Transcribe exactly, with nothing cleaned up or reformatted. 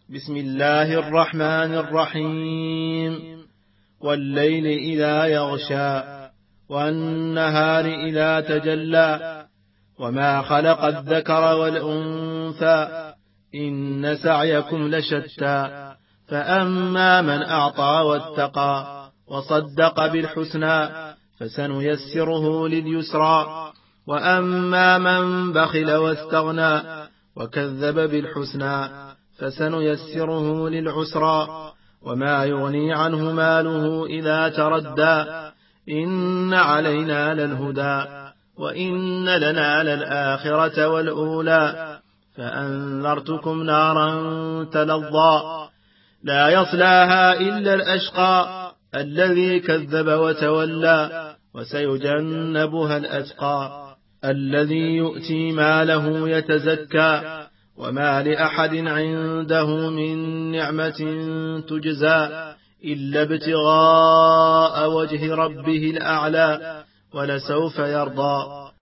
بسم الله الرحمن الرحيم والليل إذا يغشى والنهار إذا تجلى وما خلق الذكر والأنثى إن سعيكم لشتى فأما من أعطى واتقى وصدق بالحسنى فسنيسره لليسرى وأما من بخل واستغنى وكذب بالحسنى فسنيسره للعسرى وما يغني عنه ماله إذا تردى إن علينا للهدى وإن لنا للآخرة والأولى فأنذرتكم نارا تلظى لا يصلاها إلا الأشقى الذي كذب وتولى وسيجنبها الأتقى الذي يؤتي ماله يتزكى وما لأحد عنده من نعمة تجزى إلا ابتغاء وجه ربه الأعلى ولسوف يرضى.